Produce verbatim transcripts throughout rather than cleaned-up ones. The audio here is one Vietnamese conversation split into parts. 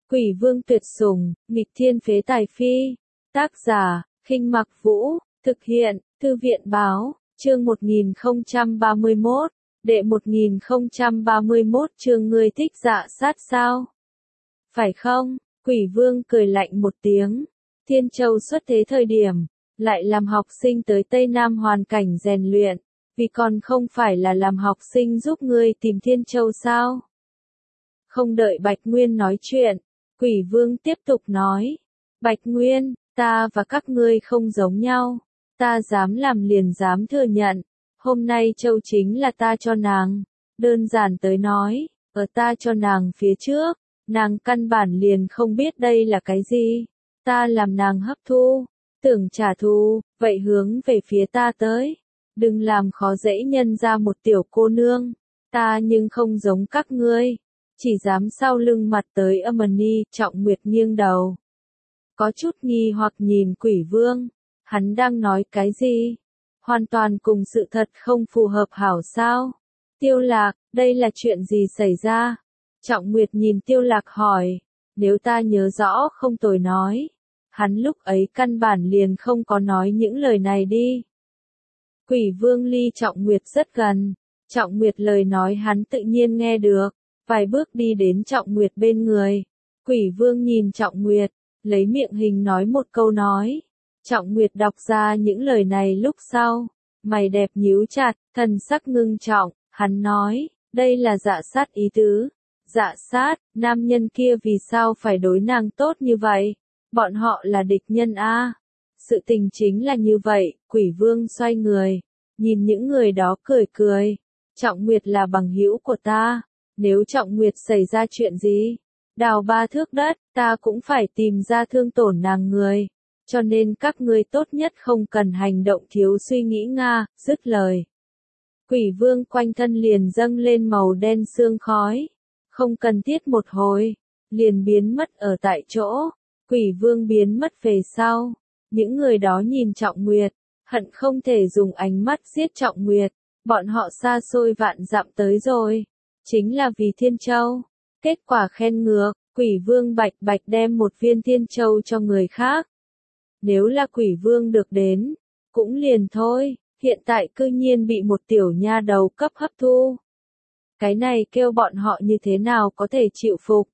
Quỷ vương tuyệt sủng, nghịch thiên phế tài phi. Tác giả, Khinh Mặc Vũ, thực hiện, Thư viện báo, chương một nghìn không trăm ba mươi mốt, đệ một nghìn không trăm ba mươi mốt chương ngươi thích dạ sát sao? Phải không? Quỷ vương cười lạnh một tiếng. Thiên Châu xuất thế thời điểm, lại làm học sinh tới Tây Nam hoàn cảnh rèn luyện, vì còn không phải là làm học sinh giúp ngươi tìm Thiên Châu sao? Không đợi Bạch Nguyên nói chuyện, Quỷ vương tiếp tục nói. Bạch Nguyên, ta và các ngươi không giống nhau. Ta dám làm liền dám thừa nhận. Hôm nay Châu chính là ta cho nàng. Đơn giản tới nói, ở ta cho nàng phía trước, nàng căn bản liền không biết đây là cái gì. Ta làm nàng hấp thu, tưởng trả thù, vậy hướng về phía ta tới. Đừng làm khó dễ nhân ra một tiểu cô nương. Ta nhưng không giống các ngươi. Chỉ dám sau lưng mặt tới âm ni, Trọng Nguyệt nghiêng đầu. Có chút nghi hoặc nhìn Quỷ vương. Hắn đang nói cái gì? Hoàn toàn cùng sự thật không phù hợp hảo sao? Tiêu Lạc, đây là chuyện gì xảy ra? Trọng Nguyệt nhìn Tiêu Lạc hỏi. Nếu ta nhớ rõ không tồi nói. Hắn lúc ấy căn bản liền không có nói những lời này đi. Quỷ vương ly Trọng Nguyệt rất gần. Trọng Nguyệt lời nói hắn tự nhiên nghe được. Vài bước đi đến Trọng Nguyệt bên người. Quỷ vương nhìn Trọng Nguyệt, lấy miệng hình nói một câu nói. Trọng Nguyệt đọc ra những lời này lúc sau. Mày đẹp nhíu chặt, thần sắc ngưng trọng, hắn nói, đây là dạ sát ý tứ. Dạ sát, nam nhân kia vì sao phải đối nàng tốt như vậy? Bọn họ là địch nhân a. Sự tình chính là như vậy, Quỷ vương xoay người, nhìn những người đó cười cười. Trọng Nguyệt là bằng hữu của ta. Nếu Trọng Nguyệt xảy ra chuyện gì, đào ba thước đất, ta cũng phải tìm ra thương tổn nàng người. Cho nên các ngươi tốt nhất không cần hành động thiếu suy nghĩ nga, dứt lời. Quỷ vương quanh thân liền dâng lên màu đen sương khói. Không cần thiết một hồi, liền biến mất ở tại chỗ. Quỷ vương biến mất về sau. Những người đó nhìn Trọng Nguyệt, hận không thể dùng ánh mắt giết Trọng Nguyệt. Bọn họ xa xôi vạn dặm tới rồi. Chính là vì Thiên Châu. Kết quả khen ngược, Quỷ vương bạch bạch đem một viên Thiên Châu cho người khác. Nếu là Quỷ vương được đến, cũng liền thôi, hiện tại cư nhiên bị một tiểu nha đầu cấp hấp thu. Cái này kêu bọn họ như thế nào có thể chịu phục.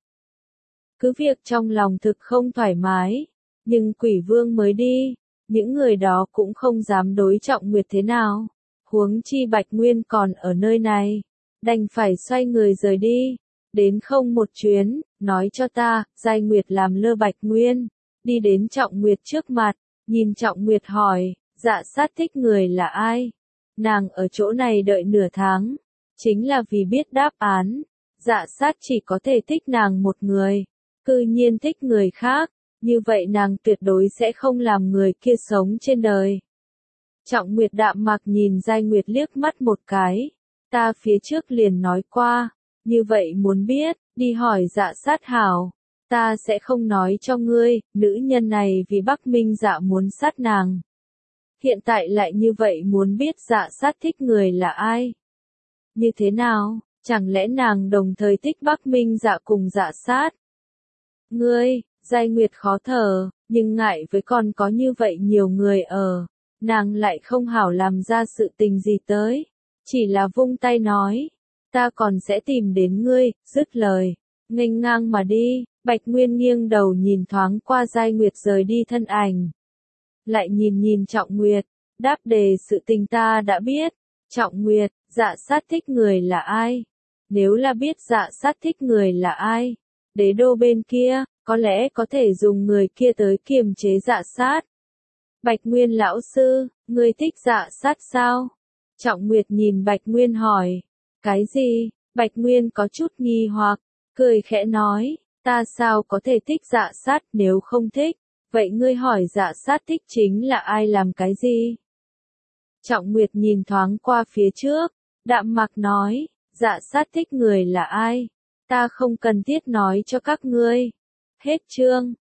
Cứ việc trong lòng thực không thoải mái, nhưng Quỷ vương mới đi, những người đó cũng không dám đối Trọng Nguyệt thế nào. Huống chi Bạch Nguyên còn ở nơi này. Đành phải xoay người rời đi, đến không một chuyến, nói cho ta, Giai Nguyệt làm lơ Bạch Nguyên, đi đến Trọng Nguyệt trước mặt, nhìn Trọng Nguyệt hỏi, dạ sát thích người là ai? Nàng ở chỗ này đợi nửa tháng, chính là vì biết đáp án, dạ sát chỉ có thể thích nàng một người, cư nhiên thích người khác, như vậy nàng tuyệt đối sẽ không làm người kia sống trên đời. Trọng Nguyệt đạm mạc nhìn Giai Nguyệt liếc mắt một cái. Ta phía trước liền nói qua, như vậy muốn biết, đi hỏi dạ sát hảo. Ta sẽ không nói cho ngươi, nữ nhân này vì Bắc Minh dạ muốn sát nàng. Hiện tại lại như vậy muốn biết dạ sát thích người là ai? Như thế nào, chẳng lẽ nàng đồng thời thích Bắc Minh dạ cùng dạ sát? Ngươi, Giai Nguyệt khó thở, nhưng ngại với còn có như vậy nhiều người ở, nàng lại không hảo làm ra sự tình gì tới. Chỉ là vung tay nói, ta còn sẽ tìm đến ngươi, dứt lời, nghênh ngang mà đi. Bạch Nguyên nghiêng đầu nhìn thoáng qua Giai Nguyệt rời đi thân ảnh. Lại nhìn nhìn Trọng Nguyệt, đáp đề sự tình ta đã biết. Trọng Nguyệt, dạ sát thích người là ai? Nếu là biết dạ sát thích người là ai, đế đô bên kia, có lẽ có thể dùng người kia tới kiềm chế dạ sát. Bạch Nguyên lão sư, ngươi thích dạ sát sao? Trọng Nguyệt nhìn Bạch Nguyên hỏi, cái gì? Bạch Nguyên có chút nghi hoặc, cười khẽ nói, ta sao có thể thích dạ sát nếu không thích, vậy ngươi hỏi dạ sát thích chính là ai làm cái gì? Trọng Nguyệt nhìn thoáng qua phía trước, đạm mạc nói, dạ sát thích người là ai? Ta không cần thiết nói cho các ngươi. Hết chương.